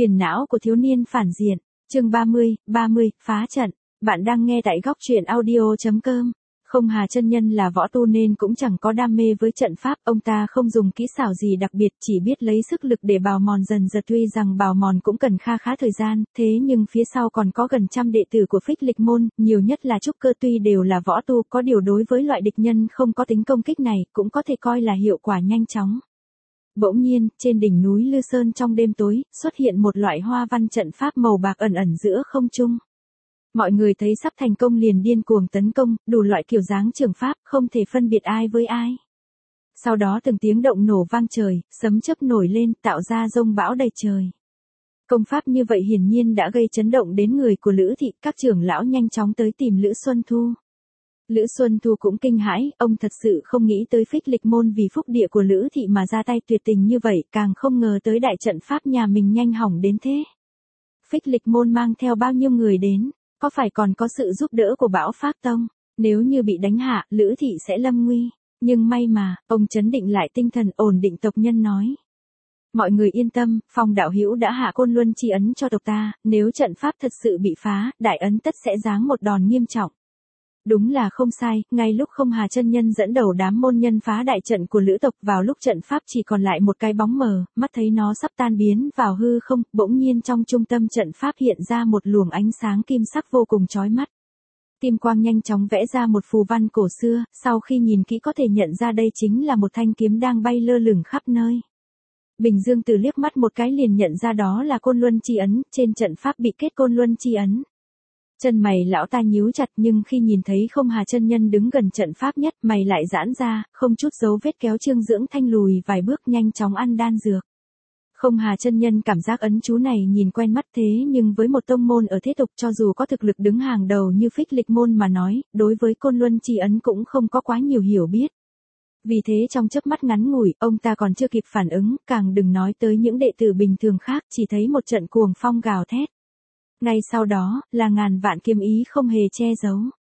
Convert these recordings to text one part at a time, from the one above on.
Phiền não của thiếu niên phản diện, chương 30, phá trận. Bạn đang nghe tại góc truyện audio.com. Không Hà chân nhân là võ tu nên cũng chẳng có đam mê với trận pháp, ông ta không dùng kỹ xảo gì đặc biệt, chỉ biết lấy sức lực để bào mòn dần dần. Tuy rằng bào mòn cũng cần kha khá thời gian, thế nhưng phía sau còn có gần trăm đệ tử của Phích Lịch môn, nhiều nhất là trúc cơ, tuy đều là võ tu, có điều đối với loại địch nhân không có tính công kích này, cũng có thể coi là hiệu quả nhanh chóng. Bỗng nhiên, trên đỉnh núi Lư Sơn trong đêm tối, xuất hiện một loại hoa văn trận pháp màu bạc ẩn ẩn giữa không trung. Mọi người thấy sắp thành công liền điên cuồng tấn công, đủ loại kiểu dáng trường pháp, không thể phân biệt ai với ai. Sau đó từng tiếng động nổ vang trời, sấm chớp nổi lên, tạo ra dông bão đầy trời. Công pháp như vậy hiển nhiên đã gây chấn động đến người của Lữ thị, các trưởng lão nhanh chóng tới tìm Lữ Xuân Thu. Lữ Xuân Thu cũng kinh hãi, ông thật sự không nghĩ tới Phích Lịch môn vì phúc địa của Lữ thị mà ra tay tuyệt tình như vậy, càng không ngờ tới đại trận pháp nhà mình nhanh hỏng đến thế. Phích Lịch môn mang theo bao nhiêu người đến, có phải còn có sự giúp đỡ của Bão Pháp Tông, nếu như bị đánh hạ, Lữ thị sẽ lâm nguy, nhưng may mà, ông trấn định lại tinh thần, ổn định tộc nhân nói. Mọi người yên tâm, Phong đạo hữu đã hạ Côn Luân chi ấn cho tộc ta, nếu trận pháp thật sự bị phá, đại ấn tất sẽ giáng một đòn nghiêm trọng. Đúng là không sai, ngay lúc Không Hà chân nhân dẫn đầu đám môn nhân phá đại trận của Lữ tộc, vào lúc trận pháp chỉ còn lại một cái bóng mờ, mắt thấy nó sắp tan biến vào hư không, bỗng nhiên trong trung tâm trận pháp hiện ra một luồng ánh sáng kim sắc vô cùng chói mắt. Kim quang nhanh chóng vẽ ra một phù văn cổ xưa, sau khi nhìn kỹ có thể nhận ra đây chính là một thanh kiếm đang bay lơ lửng khắp nơi. Bình Dương Tử liếc mắt một cái liền nhận ra đó là Côn Luân chi ấn, trên trận pháp bị kết Côn Luân chi ấn. Chân mày lão ta nhíu chặt, nhưng khi nhìn thấy Không Hà chân nhân đứng gần trận pháp nhất, mày lại giãn ra, không chút dấu vết kéo Trương Dưỡng Thanh lùi vài bước, nhanh chóng ăn đan dược. Không Hà chân nhân cảm giác ấn chú này nhìn quen mắt, thế nhưng với một tông môn ở thế tục, cho dù có thực lực đứng hàng đầu như Phích Lịch môn mà nói, đối với Côn Luân chi ấn cũng không có quá nhiều hiểu biết. Vì thế trong chớp mắt ngắn ngủi, ông ta còn chưa kịp phản ứng, càng đừng nói tới những đệ tử bình thường khác, chỉ thấy một trận cuồng phong gào thét. Ngay sau đó, là ngàn vạn kiếm ý không hề che giấu.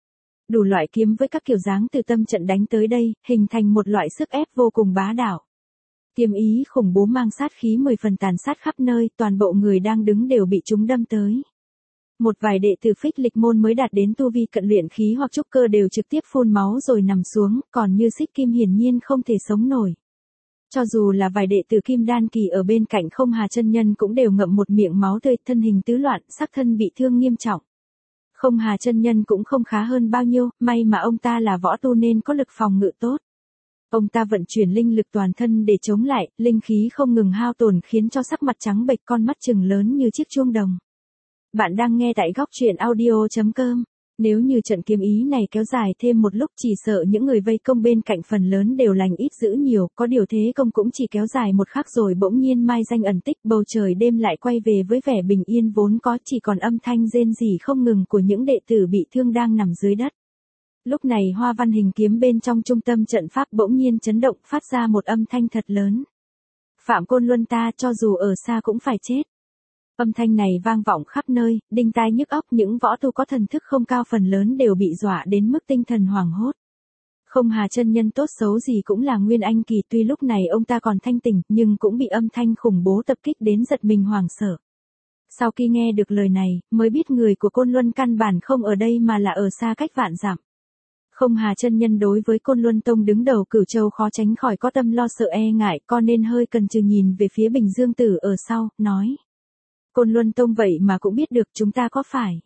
Đủ loại kiếm với các kiểu dáng từ tâm trận đánh tới đây, hình thành một loại sức ép vô cùng bá đạo. Kiếm ý khủng bố mang sát khí 10 phần tàn sát khắp nơi, toàn bộ người đang đứng đều bị chúng đâm tới. Một vài đệ tử Phích Lịch môn mới đạt đến tu vi cận luyện khí hoặc trúc cơ đều trực tiếp phun máu rồi nằm xuống, còn như Xích Kim hiển nhiên không thể sống nổi. Cho dù là vài đệ tử Kim Đan kỳ ở bên cạnh Không Hà chân nhân cũng đều ngậm một miệng máu tươi, thân hình tứ loạn, sắc thân bị thương nghiêm trọng. Không Hà chân nhân cũng không khá hơn bao nhiêu, may mà ông ta là võ tu nên có lực phòng ngự tốt. Ông ta vận chuyển linh lực toàn thân để chống lại, linh khí không ngừng hao tổn khiến cho sắc mặt trắng bệch, con mắt trừng lớn như chiếc chuông đồng. Bạn đang nghe tại góc truyện audio.com. Nếu như trận kiếm ý này kéo dài thêm một lúc, chỉ sợ những người vây công bên cạnh phần lớn đều lành ít dữ nhiều, có điều thế công cũng chỉ kéo dài một khắc rồi bỗng nhiên mai danh ẩn tích, bầu trời đêm lại quay về với vẻ bình yên vốn có, chỉ còn âm thanh rên rỉ không ngừng của những đệ tử bị thương đang nằm dưới đất. Lúc này hoa văn hình kiếm bên trong trung tâm trận pháp bỗng nhiên chấn động, phát ra một âm thanh thật lớn. Phạm Côn Luân ta cho dù ở xa cũng phải chết. Âm thanh này vang vọng khắp nơi, đinh tai nhức óc, những võ tu có thần thức không cao phần lớn đều bị dọa đến mức tinh thần hoảng hốt. Không Hà chân nhân tốt xấu gì cũng là Nguyên Anh kỳ, tuy lúc này ông ta còn thanh tỉnh, nhưng cũng bị âm thanh khủng bố tập kích đến giật mình hoảng sợ. Sau khi nghe được lời này, mới biết người của Côn Luân căn bản không ở đây mà là ở xa cách vạn dặm. Không Hà chân nhân đối với Côn Luân tông đứng đầu Cửu Châu khó tránh khỏi có tâm lo sợ e ngại, co nên hơi cần chừ nhìn về phía Bình Dương Tử ở sau, nói. Côn Luân tông vậy mà cũng biết được, chúng ta có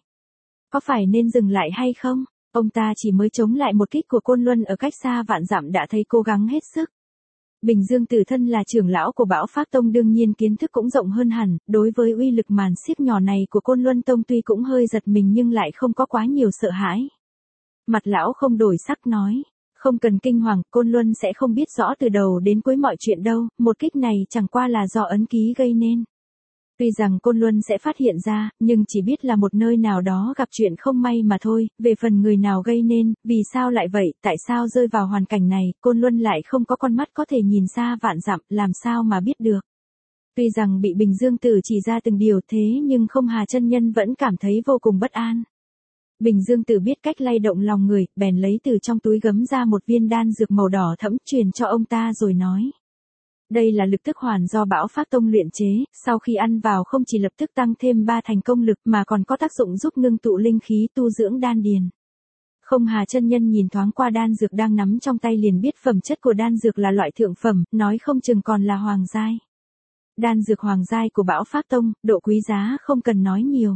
phải nên dừng lại hay không? Ông ta chỉ mới chống lại một kích của Côn Luân ở cách xa vạn dặm đã thấy cố gắng hết sức. Bình Dương Tử thân là trưởng lão của Bão Pháp Tông đương nhiên kiến thức cũng rộng hơn hẳn, đối với uy lực màn xiết nhỏ này của Côn Luân tông tuy cũng hơi giật mình nhưng lại không có quá nhiều sợ hãi. Mặt lão không đổi sắc nói, không cần kinh hoàng, Côn Luân sẽ không biết rõ từ đầu đến cuối mọi chuyện đâu, một kích này chẳng qua là do ấn ký gây nên. Tuy rằng Côn Luân sẽ phát hiện ra, nhưng chỉ biết là một nơi nào đó gặp chuyện không may mà thôi, về phần người nào gây nên, vì sao lại vậy, tại sao rơi vào hoàn cảnh này, Côn Luân lại không có con mắt có thể nhìn xa vạn dặm, làm sao mà biết được. Tuy rằng bị Bình Dương Tử chỉ ra từng điều thế nhưng Không Hà chân nhân vẫn cảm thấy vô cùng bất an. Bình Dương Tử biết cách lay động lòng người, bèn lấy từ trong túi gấm ra một viên đan dược màu đỏ thẫm truyền cho ông ta rồi nói. Đây là lực tức hoàn do Bão Phác Tông luyện chế, sau khi ăn vào không chỉ lập tức tăng thêm 3 thành công lực mà còn có tác dụng giúp ngưng tụ linh khí tu dưỡng đan điền. Không Hà chân nhân nhìn thoáng qua đan dược đang nắm trong tay liền biết phẩm chất của đan dược là loại thượng phẩm, nói không chừng còn là hoàng giai. Đan dược hoàng giai của Bão Phác Tông, độ quý giá không cần nói nhiều.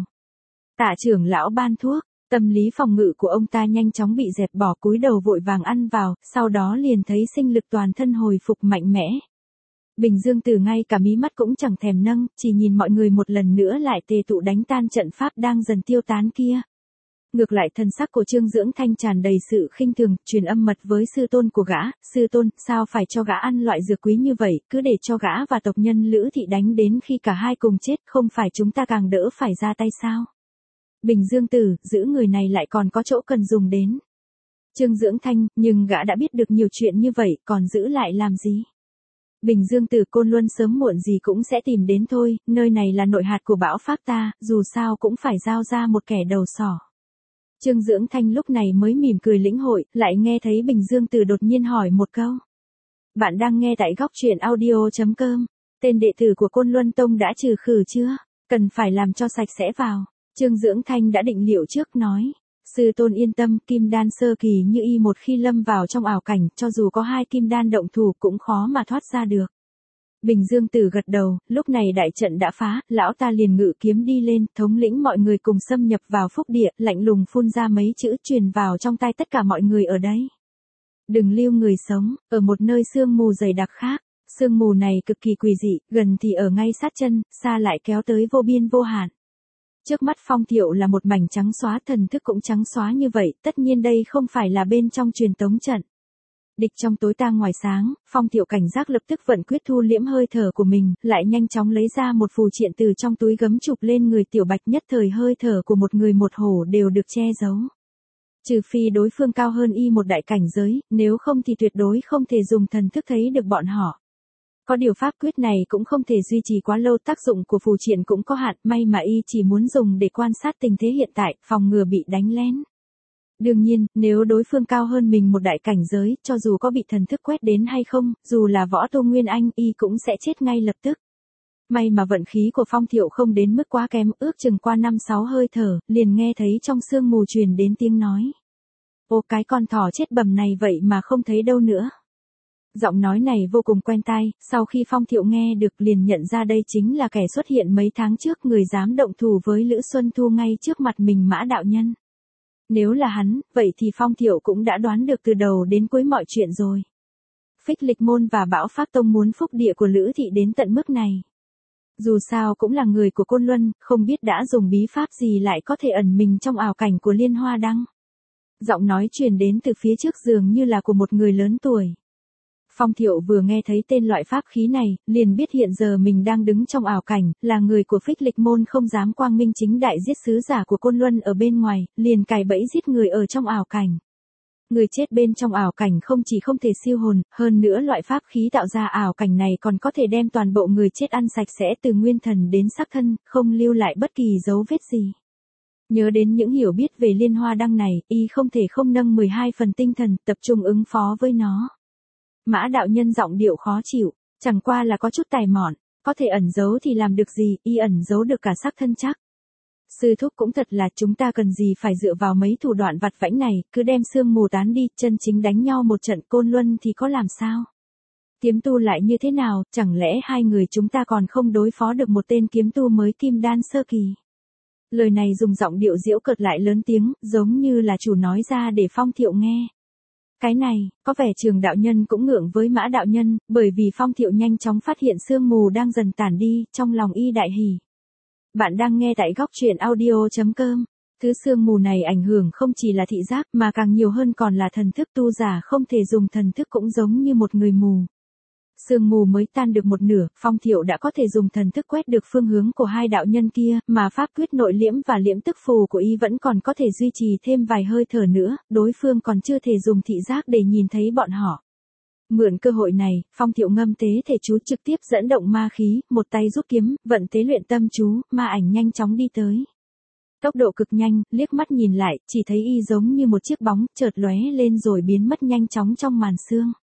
Tạ trưởng lão ban thuốc, tâm lý phòng ngự của ông ta nhanh chóng bị dẹp bỏ, cúi đầu vội vàng ăn vào, sau đó liền thấy sinh lực toàn thân hồi phục mạnh mẽ. Bình Dương Tử ngay cả mí mắt cũng chẳng thèm nâng, chỉ nhìn mọi người một lần nữa lại tề tụ đánh tan trận pháp đang dần tiêu tán kia. Ngược lại thần sắc của Trương Dưỡng Thanh tràn đầy sự khinh thường, truyền âm mật với sư tôn của gã, sư tôn, sao phải cho gã ăn loại dược quý như vậy, cứ để cho gã và tộc nhân Lữ Thị đánh đến khi cả hai cùng chết, không phải chúng ta càng đỡ phải ra tay sao? Bình Dương Tử, giữ người này lại còn có chỗ cần dùng đến. Trương Dưỡng Thanh, nhưng gã đã biết được nhiều chuyện như vậy, còn giữ lại làm gì? Bình Dương Tử, Côn Luân sớm muộn gì cũng sẽ tìm đến thôi, nơi này là nội hạt của Bão Phác ta, dù sao cũng phải giao ra một kẻ đầu sỏ. Trương Dưỡng Thanh lúc này mới mỉm cười lĩnh hội, lại nghe thấy Bình Dương Tử đột nhiên hỏi một câu. Bạn đang nghe tại góc truyện audio.com, tên đệ tử của Côn Luân Tông đã trừ khử chưa? Cần phải làm cho sạch sẽ vào. Trương Dưỡng Thanh đã định liệu trước nói. Sư tôn yên tâm, kim đan sơ kỳ như y một khi lâm vào trong ảo cảnh, cho dù có 2 kim đan động thủ cũng khó mà thoát ra được. Bình Dương Tử gật đầu, lúc này đại trận đã phá, lão ta liền ngự kiếm đi lên, thống lĩnh mọi người cùng xâm nhập vào phúc địa, lạnh lùng phun ra mấy chữ truyền vào trong tai tất cả mọi người ở đây. Đừng lưu người sống, ở một nơi sương mù dày đặc khác. Sương mù này cực kỳ quỷ dị, gần thì ở ngay sát chân, xa lại kéo tới vô biên vô hạn. Trước mắt Phong Thiệu là một mảnh trắng xóa, thần thức cũng trắng xóa như vậy, tất nhiên đây không phải là bên trong truyền tống trận. Địch trong tối tang ngoài sáng, Phong Thiệu cảnh giác lập tức vận quyết thu liễm hơi thở của mình, lại nhanh chóng lấy ra một phù triện từ trong túi gấm chụp lên người Tiểu Bạch, nhất thời hơi thở của một người một hổ đều được che giấu. Trừ phi đối phương cao hơn y một đại cảnh giới, nếu không thì tuyệt đối không thể dùng thần thức thấy được bọn họ. Có điều pháp quyết này cũng không thể duy trì quá lâu, tác dụng của phù triện cũng có hạn, may mà y chỉ muốn dùng để quan sát tình thế hiện tại, phòng ngừa bị đánh lén. Đương nhiên, nếu đối phương cao hơn mình một đại cảnh giới, cho dù có bị thần thức quét đến hay không, dù là võ tu Nguyên Anh, y cũng sẽ chết ngay lập tức. May mà vận khí của Phong Thiệu không đến mức quá kém, ước chừng qua 5-6 hơi thở, liền nghe thấy trong sương mù truyền đến tiếng nói. Ô cái con thỏ chết bầm này vậy mà không thấy đâu nữa. Giọng nói này vô cùng quen tai, sau khi Phong Thiệu nghe được liền nhận ra đây chính là kẻ xuất hiện mấy tháng trước, người dám động thủ với Lữ Xuân Thu ngay trước mặt mình, Mã đạo nhân. Nếu là hắn, vậy thì Phong Thiệu cũng đã đoán được từ đầu đến cuối mọi chuyện rồi. Phích Lịch Môn và Bão Phác Tông muốn phúc địa của Lữ Thị đến tận mức này. Dù sao cũng là người của Côn Luân, không biết đã dùng bí pháp gì lại có thể ẩn mình trong ảo cảnh của Liên Hoa Đăng. Giọng nói truyền đến từ phía trước dường như là của một người lớn tuổi. Phong Thiệu vừa nghe thấy tên loại pháp khí này, liền biết hiện giờ mình đang đứng trong ảo cảnh, là người của Phích Lịch Môn không dám quang minh chính đại giết sứ giả của Côn Luân ở bên ngoài, liền cài bẫy giết người ở trong ảo cảnh. Người chết bên trong ảo cảnh không chỉ không thể siêu hồn, hơn nữa loại pháp khí tạo ra ảo cảnh này còn có thể đem toàn bộ người chết ăn sạch sẽ từ nguyên thần đến xác thân, không lưu lại bất kỳ dấu vết gì. Nhớ đến những hiểu biết về Liên Hoa Đăng này, y không thể không nâng 12 phần tinh thần, tập trung ứng phó với nó. Mã đạo nhân giọng điệu khó chịu, chẳng qua là có chút tài mọn, có thể ẩn giấu thì làm được gì, y ẩn giấu được cả xác thân chắc. Sư thúc cũng thật là, chúng ta cần gì phải dựa vào mấy thủ đoạn vặt vãnh này, cứ đem sương mù tán đi, chân chính đánh nhau một trận Côn Luân thì có làm sao? Kiếm tu lại như thế nào, chẳng lẽ hai người chúng ta còn không đối phó được một tên kiếm tu mới kim đan sơ kỳ? Lời này dùng giọng điệu giễu cợt lại lớn tiếng, giống như là chủ nói ra để Phong Thiệu nghe. Cái này, có vẻ Trường đạo nhân cũng ngượng với Mã đạo nhân, bởi vì Phong Thiệu nhanh chóng phát hiện sương mù đang dần tản đi, trong lòng y đại hỉ. Bạn đang nghe tại góc truyện audio.com. Thứ sương mù này ảnh hưởng không chỉ là thị giác mà càng nhiều hơn còn là thần thức, tu giả không thể dùng thần thức cũng giống như một người mù. Sương mù mới tan được một nửa, Phong Thiệu đã có thể dùng thần thức quét được phương hướng của hai đạo nhân kia, mà pháp quyết nội liễm và liễm tức phù của y vẫn còn có thể duy trì thêm vài hơi thở nữa, đối phương còn chưa thể dùng thị giác để nhìn thấy bọn họ. Mượn cơ hội này, Phong Thiệu ngâm tế thể chú trực tiếp dẫn động ma khí, một tay rút kiếm, vận tế luyện tâm chú, ma ảnh nhanh chóng đi tới. Tốc độ cực nhanh, liếc mắt nhìn lại, chỉ thấy y giống như một chiếc bóng, chợt lóe lên rồi biến mất nhanh chóng trong màn sương.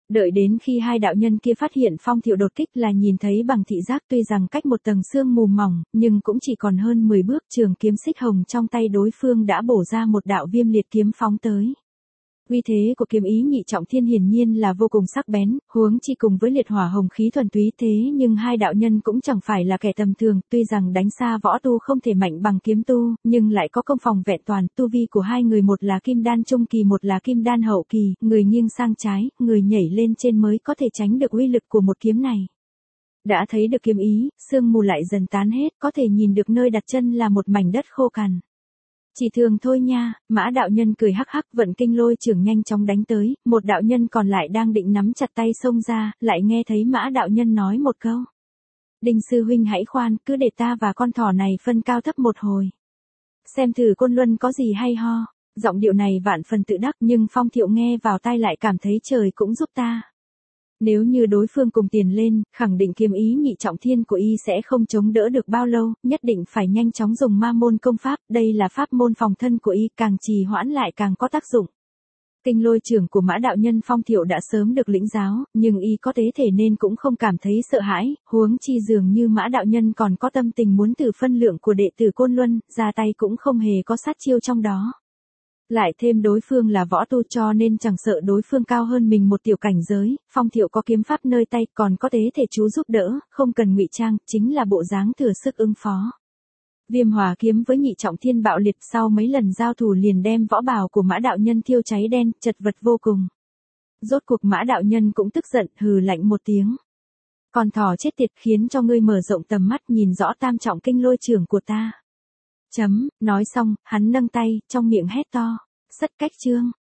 Đợi đến khi hai đạo nhân kia phát hiện Phong Thiệu đột kích là nhìn thấy bằng thị giác, tuy rằng cách một tầng sương mù mỏng, nhưng cũng chỉ còn hơn 10 bước, trường kiếm xích hồng trong tay đối phương đã bổ ra một đạo viêm liệt kiếm phóng tới. Uy thế của kiếm ý Nhị Trọng Thiên hiển nhiên là vô cùng sắc bén, huống chi cùng với liệt hỏa hồng khí thuần túy, thế nhưng hai đạo nhân cũng chẳng phải là kẻ tầm thường, tuy rằng đánh xa võ tu không thể mạnh bằng kiếm tu, nhưng lại có công phòng vẹn toàn, tu vi của hai người một là kim đan trung kỳ, một là kim đan hậu kỳ, người nghiêng sang trái, người nhảy lên trên mới có thể tránh được uy lực của một kiếm này. Đã thấy được kiếm ý, sương mù lại dần tán hết, có thể nhìn được nơi đặt chân là một mảnh đất khô cằn. Chỉ thường thôi nha, Mã đạo nhân cười hắc hắc, vận kinh lôi trưởng nhanh chóng đánh tới, một đạo nhân còn lại đang định nắm chặt tay xông ra, lại nghe thấy Mã đạo nhân nói một câu. Đinh sư huynh hãy khoan, cứ để ta và con thỏ này phân cao thấp một hồi. Xem thử Côn Luân có gì hay ho. Giọng điệu này vạn phần tự đắc, nhưng Phong Thiệu nghe vào tai lại cảm thấy trời cũng giúp ta. Nếu như đối phương cùng tiền lên, khẳng định kiếm ý Nhị Trọng Thiên của y sẽ không chống đỡ được bao lâu, nhất định phải nhanh chóng dùng ma môn công pháp, đây là pháp môn phòng thân của y, càng trì hoãn lại càng có tác dụng. Kinh lôi trưởng của Mã đạo nhân Phong Thiệu đã sớm được lĩnh giáo, nhưng y có tế thể nên cũng không cảm thấy sợ hãi, huống chi dường như Mã đạo nhân còn có tâm tình muốn thử phân lượng của đệ tử Côn Luân, ra tay cũng không hề có sát chiêu trong đó. Lại thêm đối phương là võ tu cho nên chẳng sợ đối phương cao hơn mình một tiểu cảnh giới, Phong Thiệu có kiếm pháp nơi tay, còn có tế thể chú giúp đỡ, không cần ngụy trang, chính là bộ dáng thừa sức ứng phó. Viêm hỏa kiếm với Nhị Trọng Thiên bạo liệt, sau mấy lần giao thủ liền đem võ bào của Mã đạo nhân thiêu cháy đen, chật vật vô cùng. Rốt cuộc Mã đạo nhân cũng tức giận, hừ lạnh một tiếng. Con thỏ chết tiệt, khiến cho ngươi mở rộng tầm mắt nhìn rõ tam trọng kinh lôi trưởng của ta. Nói xong, hắn nâng tay, trong miệng hét to. Sất cách chương.